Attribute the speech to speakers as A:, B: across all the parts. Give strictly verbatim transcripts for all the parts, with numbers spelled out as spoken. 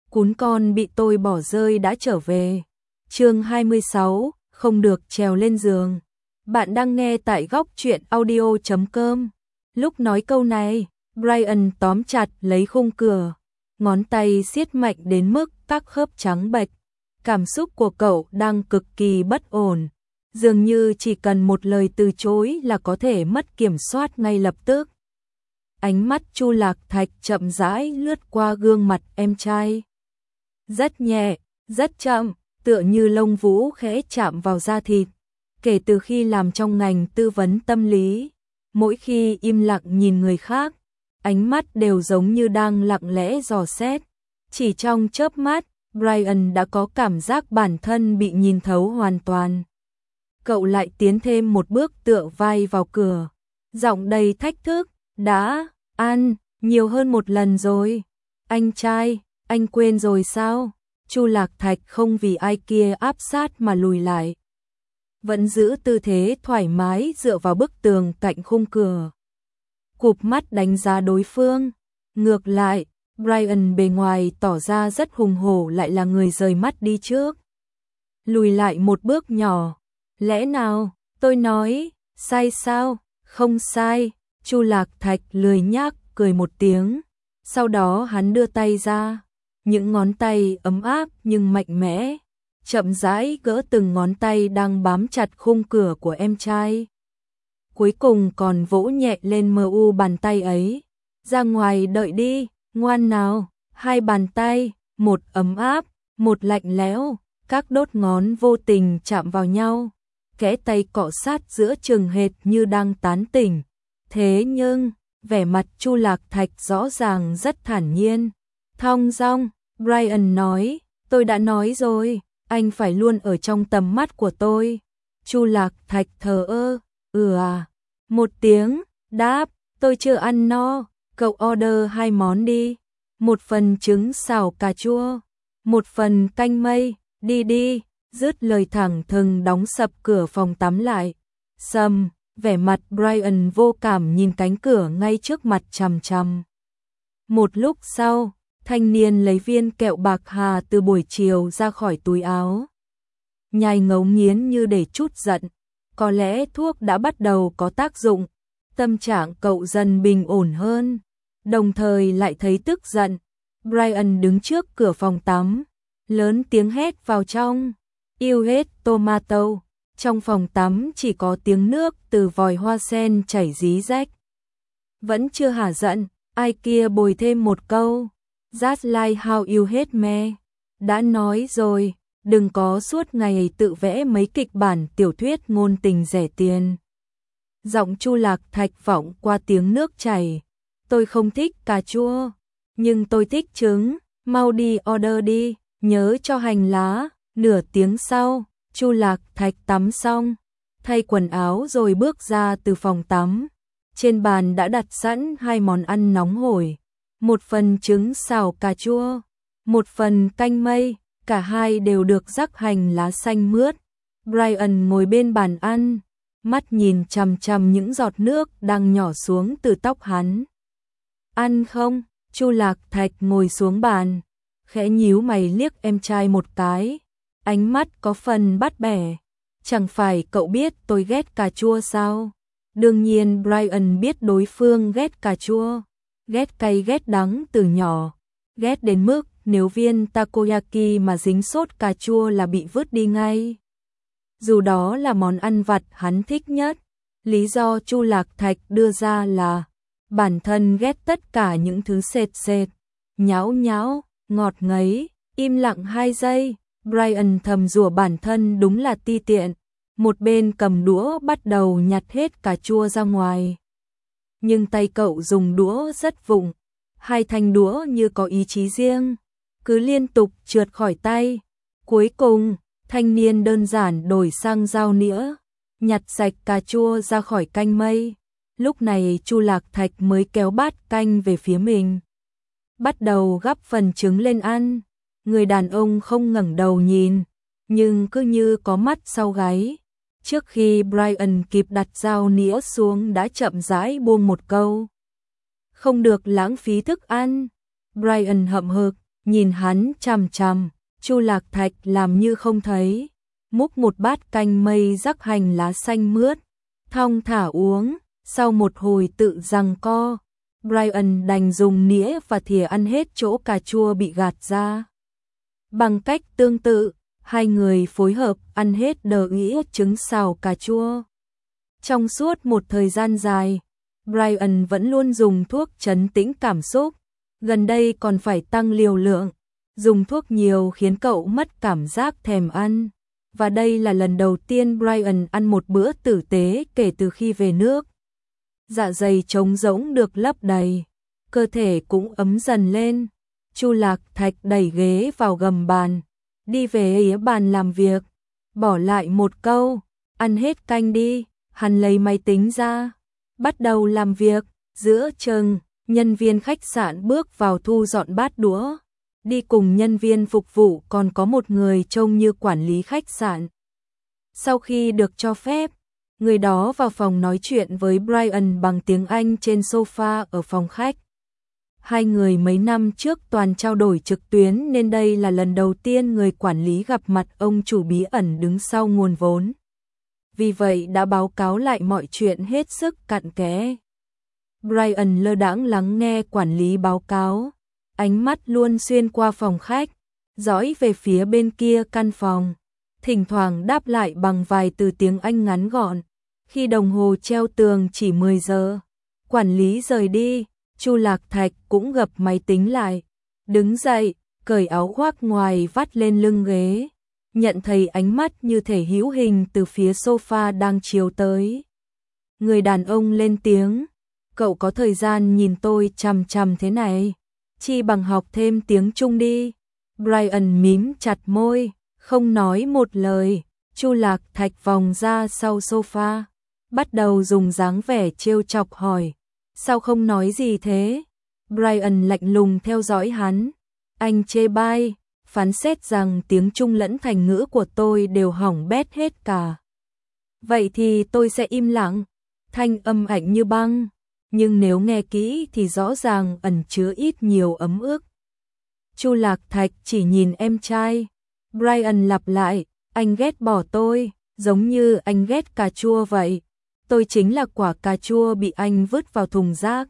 A: cún con bị tôi bỏ rơi đã trở về. Chương hai mươi sáu, không được trèo lên giường. Bạn đang nghe tại góc truyện audio chấm com. Lúc nói câu này, Brian tóm chặt lấy khung cửa, ngón tay siết mạnh đến mức các khớp trắng bệch. Cảm xúc của cậu đang cực kỳ bất ổn, dường như chỉ cần một lời từ chối là có thể mất kiểm soát ngay lập tức. Ánh mắt Chu Lạc Thạch chậm rãi lướt qua gương mặt em trai. Rất nhẹ, rất chậm, tựa như lông vũ khẽ chạm vào da thịt. Kể từ khi làm trong ngành tư vấn tâm lý, mỗi khi im lặng nhìn người khác, ánh mắt đều giống như đang lặng lẽ dò xét. Chỉ trong chớp mắt, Brian đã có cảm giác bản thân bị nhìn thấu hoàn toàn. Cậu lại tiến thêm một bước tựa vai vào cửa, giọng đầy thách thức, đã ăn nhiều hơn một lần rồi. Anh trai, anh quên rồi sao? Chu Lạc Thạch không vì ai kia áp sát mà lùi lại, vẫn giữ tư thế thoải mái dựa vào bức tường cạnh khung cửa, cụp mắt đánh giá đối phương. Ngược lại, Brian bề ngoài tỏ ra rất hùng hổ lại là người rời mắt đi trước. Lùi lại một bước nhỏ. Lẽ nào, tôi nói, sai sao? Không sai. Chu Lạc Thạch lười nhác cười một tiếng. Sau đó hắn đưa tay ra. Những ngón tay ấm áp nhưng mạnh mẽ, chậm rãi gỡ từng ngón tay đang bám chặt khung cửa của em trai. Cuối cùng còn vỗ nhẹ lên mờ u bàn tay ấy. Ra ngoài đợi đi, ngoan nào. Hai bàn tay, một ấm áp, một lạnh lẽo, các đốt ngón vô tình chạm vào nhau. Kẽ tay cọ sát giữa chừng hệt như đang tán tỉnh. Thế nhưng, vẻ mặt Chu Lạc Thạch rõ ràng rất thản nhiên. Thong dong, Brian nói, tôi đã nói rồi, anh phải luôn ở trong tầm mắt của tôi. Chu Lạc Thạch thờ ơ, ừ à, một tiếng, đáp, tôi chưa ăn no, cậu order hai món đi, một phần trứng xào cà chua, một phần canh mây, đi đi, dứt lời thẳng thừng đóng sập cửa phòng tắm lại. Sầm, vẻ mặt Brian vô cảm nhìn cánh cửa ngay trước mặt chằm chằm. Một lúc sau, thanh niên lấy viên kẹo bạc hà từ buổi chiều ra khỏi túi áo. Nhai ngấu nghiến như để trút giận. Có lẽ thuốc đã bắt đầu có tác dụng. Tâm trạng cậu dần bình ổn hơn, đồng thời lại thấy tức giận. Brian đứng trước cửa phòng tắm, lớn tiếng hét vào trong. Yêu hết tomato. Trong phòng tắm chỉ có tiếng nước từ vòi hoa sen chảy rí rách. Vẫn chưa hả giận, ai kia bồi thêm một câu. Just like how you hate me. Đã nói rồi, đừng có suốt ngày tự vẽ mấy kịch bản tiểu thuyết ngôn tình rẻ tiền. Giọng Chu Lạc Thạch vọng qua tiếng nước chảy. Tôi không thích cà chua, nhưng tôi thích trứng, mau đi order đi, nhớ cho hành lá. Nửa tiếng sau, Chu Lạc Thạch tắm xong, thay quần áo rồi bước ra từ phòng tắm. Trên bàn đã đặt sẵn hai món ăn nóng hổi. Một phần trứng xào cà chua, một phần canh mây, cả hai đều được rắc hành lá xanh mướt. Brian ngồi bên bàn ăn, mắt nhìn chằm chằm những giọt nước đang nhỏ xuống từ tóc hắn. Ăn không? Chu Lạc Thạch ngồi xuống bàn, khẽ nhíu mày liếc em trai một cái, ánh mắt có phần bắt bẻ. Chẳng phải cậu biết tôi ghét cà chua sao? Đương nhiên Brian biết đối phương ghét cà chua. Ghét cay ghét đắng từ nhỏ, ghét đến mức nếu viên takoyaki mà dính sốt cà chua là bị vứt đi ngay. Dù đó là món ăn vặt hắn thích nhất, lý do Chu Lạc Thạch đưa ra là bản thân ghét tất cả những thứ sệt sệt, nhão nhão, ngọt ngấy. Im lặng hai giây, Brian thầm rủa bản thân đúng là ti tiện, một bên cầm đũa bắt đầu nhặt hết cà chua ra ngoài. Nhưng tay cậu dùng đũa rất vụng, hai thanh đũa như có ý chí riêng, cứ liên tục trượt khỏi tay. Cuối cùng, thanh niên đơn giản đổi sang dao nĩa, nhặt sạch cà chua ra khỏi canh mây. Lúc này Chu Lạc Thạch mới kéo bát canh về phía mình, bắt đầu gắp phần trứng lên ăn. Người đàn ông không ngẩng đầu nhìn, nhưng cứ như có mắt sau gáy. Trước khi Brian kịp đặt dao nĩa xuống đã chậm rãi buông một câu. Không được lãng phí thức ăn. Brian hậm hực, nhìn hắn chằm chằm, Chu Lạc Thạch làm như không thấy, múc một bát canh mây rắc hành lá xanh mướt, thong thả uống, sau một hồi tự giằng co, Brian đành dùng nĩa và thìa ăn hết chỗ cà chua bị gạt ra. Bằng cách tương tự, hai người phối hợp ăn hết đờ ĩ trứng xào cà chua. Trong suốt một thời gian dài, Brian vẫn luôn dùng thuốc trấn tĩnh cảm xúc, gần đây còn phải tăng liều lượng, dùng thuốc nhiều khiến cậu mất cảm giác thèm ăn. Và đây là lần đầu tiên Brian ăn một bữa tử tế kể từ khi về nước. Dạ dày trống rỗng được lấp đầy, cơ thể cũng ấm dần lên. Chu Lạc Thạch đẩy ghế vào gầm bàn, đi về phía bàn làm việc, bỏ lại một câu, ăn hết canh đi. Hắn lấy máy tính ra, bắt đầu làm việc. Giữa chừng, nhân viên khách sạn bước vào thu dọn bát đũa. Đi cùng nhân viên phục vụ còn có một người trông như quản lý khách sạn. Sau khi được cho phép, người đó vào phòng nói chuyện với Brian bằng tiếng Anh trên sofa ở phòng khách. Hai người mấy năm trước toàn trao đổi trực tuyến nên đây là lần đầu tiên người quản lý gặp mặt ông chủ bí ẩn đứng sau nguồn vốn. Vì vậy đã báo cáo lại mọi chuyện hết sức cặn kẽ. Brian lơ đãng lắng nghe quản lý báo cáo, ánh mắt luôn xuyên qua phòng khách, dõi về phía bên kia căn phòng, thỉnh thoảng đáp lại bằng vài từ tiếng Anh ngắn gọn. Khi đồng hồ treo tường chỉ mười giờ, quản lý rời đi, Chu Lạc Thạch cũng gập máy tính lại, đứng dậy, cởi áo khoác ngoài vắt lên lưng ghế, nhận thấy ánh mắt như thể hữu hình từ phía sofa đang chiếu tới. Người đàn ông lên tiếng, cậu có thời gian nhìn tôi chằm chằm thế này, chi bằng học thêm tiếng Trung đi. Brian mím chặt môi, không nói một lời. Chu Lạc Thạch vòng ra sau sofa, bắt đầu dùng dáng vẻ trêu chọc hỏi, sao không nói gì thế? Brian lạnh lùng theo dõi hắn, anh chê bai, phán xét rằng tiếng Trung lẫn thành ngữ của tôi đều hỏng bét hết cả. Vậy thì tôi sẽ im lặng. Thanh âm ảnh như băng, nhưng nếu nghe kỹ thì rõ ràng ẩn chứa ít nhiều ấm ức. Chu Lạc Thạch chỉ nhìn em trai. Brian lặp lại, anh ghét bỏ tôi, giống như anh ghét cà chua vậy. Tôi chính là quả cà chua bị anh vứt vào thùng rác.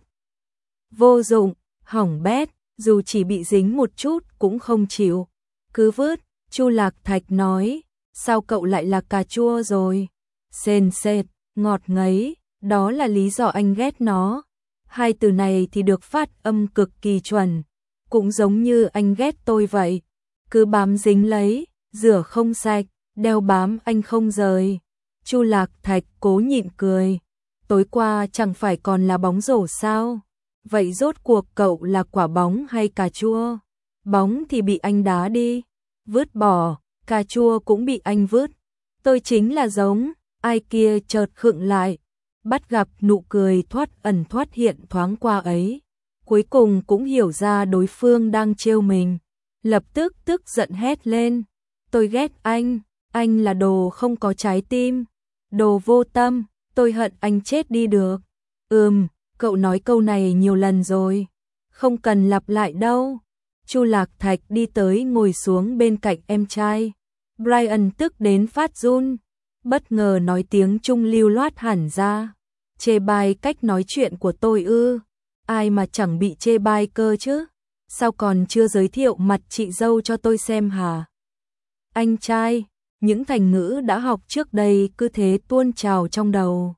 A: Vô dụng, hỏng bét, dù chỉ bị dính một chút cũng không chịu. Cứ vứt. Chu Lạc Thạch nói, sao cậu lại là cà chua rồi? Sền sệt, ngọt ngấy, đó là lý do anh ghét nó. Hai từ này thì được phát âm cực kỳ chuẩn, cũng giống như anh ghét tôi vậy. Cứ bám dính lấy, rửa không sạch, đeo bám anh không rời. Chu Lạc Thạch cố nhịn cười. Tối qua chẳng phải còn là bóng rổ sao? Vậy rốt cuộc cậu là quả bóng hay cà chua? Bóng thì bị anh đá đi, vứt bỏ, cà chua cũng bị anh vứt. Tôi chính là giống. Ai kia chợt khựng lại, bắt gặp nụ cười thoát ẩn thoát hiện thoáng qua ấy. Cuối cùng cũng hiểu ra đối phương đang trêu mình, lập tức tức giận hét lên. Tôi ghét anh, anh là đồ không có trái tim, đồ vô tâm, tôi hận anh chết đi được. Ừm, cậu nói câu này nhiều lần rồi, không cần lặp lại đâu. Chu Lạc Thạch đi tới ngồi xuống bên cạnh em trai. Brian tức đến phát run, bất ngờ nói tiếng Trung lưu loát hẳn ra. Chê bai cách nói chuyện của tôi ư? Ai mà chẳng bị chê bai cơ chứ? Sao còn chưa giới thiệu mặt chị dâu cho tôi xem hả? Anh trai, những thành ngữ đã học trước đây cứ thế tuôn trào trong đầu.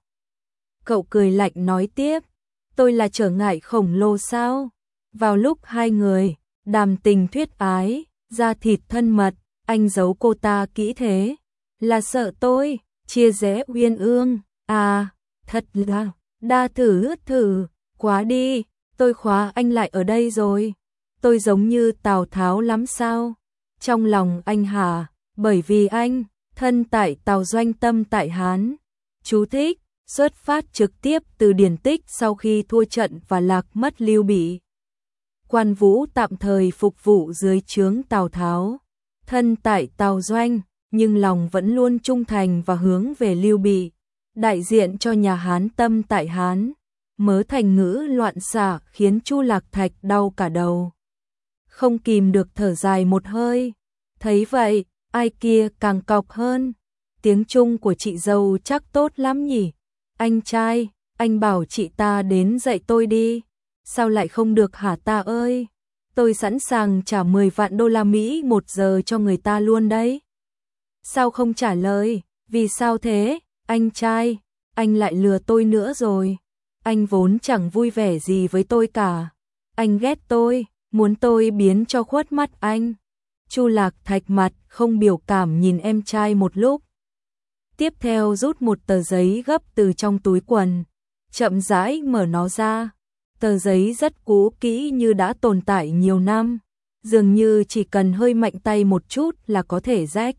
A: Cậu cười lạnh nói tiếp, tôi là trở ngại khổng lồ sao? Vào lúc hai người đàm tình thuyết ái, da thịt thân mật, anh giấu cô ta kỹ thế, là sợ tôi chia rẽ uyên ương. À, thật là đa thử thử, quá đi, tôi khóa anh lại ở đây rồi. Tôi giống như Tào Tháo lắm sao? Trong lòng anh hả? Bởi vì anh thân tại Tào doanh tâm tại Hán. Chú thích, xuất phát trực tiếp từ điển tích sau khi thua trận và lạc mất Lưu Bị. Quan Vũ tạm thời phục vụ dưới trướng Tào Tháo, thân tại Tào doanh, nhưng lòng vẫn luôn trung thành và hướng về Lưu Bị, đại diện cho nhà Hán tâm tại Hán. Mớ thành ngữ loạn xạ khiến Chu Lạc Thạch đau cả đầu. không kìm được thở dài một hơi. Thấy vậy, ai kia càng cọc hơn. Tiếng Trung của chị dâu chắc tốt lắm nhỉ? Anh trai, anh bảo chị ta đến dạy tôi đi. Sao lại không được hả ta ơi? Tôi sẵn sàng trả mười vạn đô la Mỹ một giờ cho người ta luôn đấy. Sao không trả lời? Vì sao thế? Anh trai, anh lại lừa tôi nữa rồi. Anh vốn chẳng vui vẻ gì với tôi cả. Anh ghét tôi, muốn tôi biến cho khuất mắt anh. Chu Lạc Thạch mặt không biểu cảm nhìn em trai một lúc. Tiếp theo rút một tờ giấy gấp từ trong túi quần, chậm rãi mở nó ra. Tờ giấy rất cũ kỹ như đã tồn tại nhiều năm, dường như chỉ cần hơi mạnh tay một chút là có thể rách.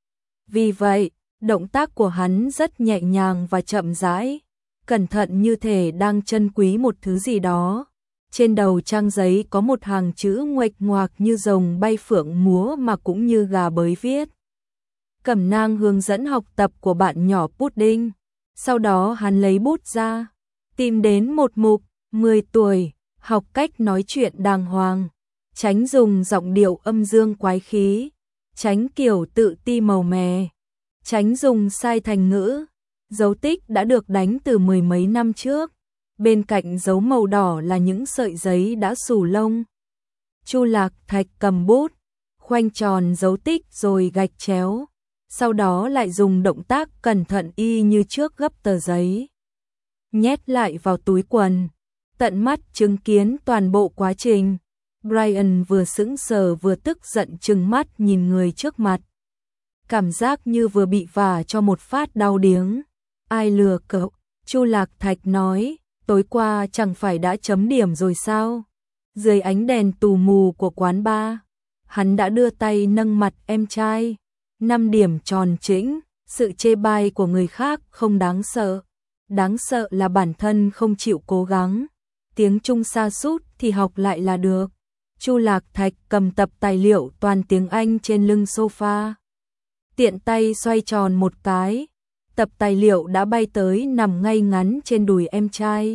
A: Vì vậy, động tác của hắn rất nhẹ nhàng và chậm rãi, cẩn thận như thể đang trân quý một thứ gì đó. Trên đầu trang giấy có một hàng chữ nguệch ngoạc như rồng bay phượng múa mà cũng như gà bới viết. Cẩm nang hướng dẫn học tập của bạn nhỏ Pudding. Sau đó hắn lấy bút ra, tìm đến một mục, mười tuổi, học cách nói chuyện đàng hoàng, tránh dùng giọng điệu âm dương quái khí, tránh kiểu tự ti màu mè, tránh dùng sai thành ngữ. Dấu tích đã được đánh từ mười mấy năm trước. Bên cạnh dấu màu đỏ là những sợi giấy đã xù lông. Chu Lạc Thạch cầm bút, khoanh tròn dấu tích rồi gạch chéo. Sau đó lại dùng động tác cẩn thận y như trước gấp tờ giấy, nhét lại vào túi quần, tận mắt chứng kiến toàn bộ quá trình. Brian vừa sững sờ vừa tức giận trừng mắt nhìn người trước mặt. Cảm giác như vừa bị vả cho một phát đau điếng. Ai lừa cậu? Chu Lạc Thạch nói, tối qua chẳng phải đã chấm điểm rồi sao? Dưới ánh đèn tù mù của quán bar, hắn đã đưa tay nâng mặt em trai. Năm điểm tròn chỉnh, sự chê bai của người khác không đáng sợ. Đáng sợ là bản thân không chịu cố gắng. Tiếng Trung sa sút thì học lại là được. Chu Lạc Thạch cầm tập tài liệu toàn tiếng Anh trên lưng sofa. Tiện tay xoay tròn một cái. Tập tài liệu đã bay tới nằm ngay ngắn trên đùi em trai.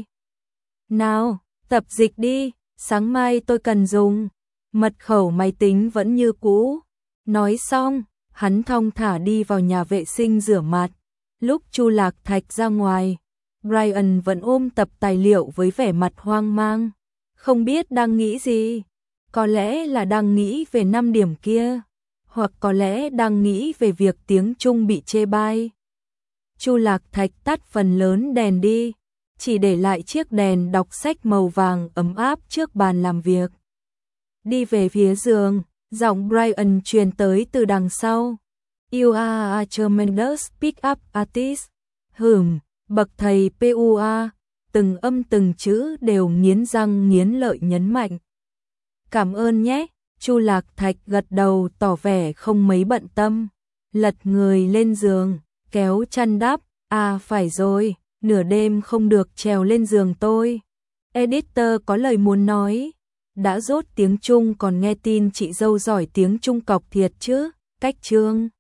A: Nào, tập dịch đi, sáng mai tôi cần dùng. Mật khẩu máy tính vẫn như cũ. Nói xong, hắn thong thả đi vào nhà vệ sinh rửa mặt. Lúc Chu Lạc Thạch ra ngoài, Brian vẫn ôm tập tài liệu với vẻ mặt hoang mang. Không biết đang nghĩ gì. Có lẽ là đang nghĩ về năm điểm kia. Hoặc có lẽ đang nghĩ về việc tiếng Trung bị chê bai. Chu Lạc Thạch tắt phần lớn đèn đi, chỉ để lại chiếc đèn đọc sách màu vàng ấm áp trước bàn làm việc. Đi về phía giường, giọng Brian truyền tới từ đằng sau. You are a tremendous pick-up artist. Hửm, bậc thầy pê u a, từng âm từng chữ đều nghiến răng nghiến lợi nhấn mạnh. Cảm ơn nhé, Chu Lạc Thạch gật đầu tỏ vẻ không mấy bận tâm. Lật người lên giường, kéo chăn đắp. À phải rồi, nửa đêm không được trèo lên giường tôi. Editor có lời muốn nói. Đã dốt tiếng Trung còn nghe tin chị dâu giỏi tiếng Trung cọc thiệt chứ. Cách chương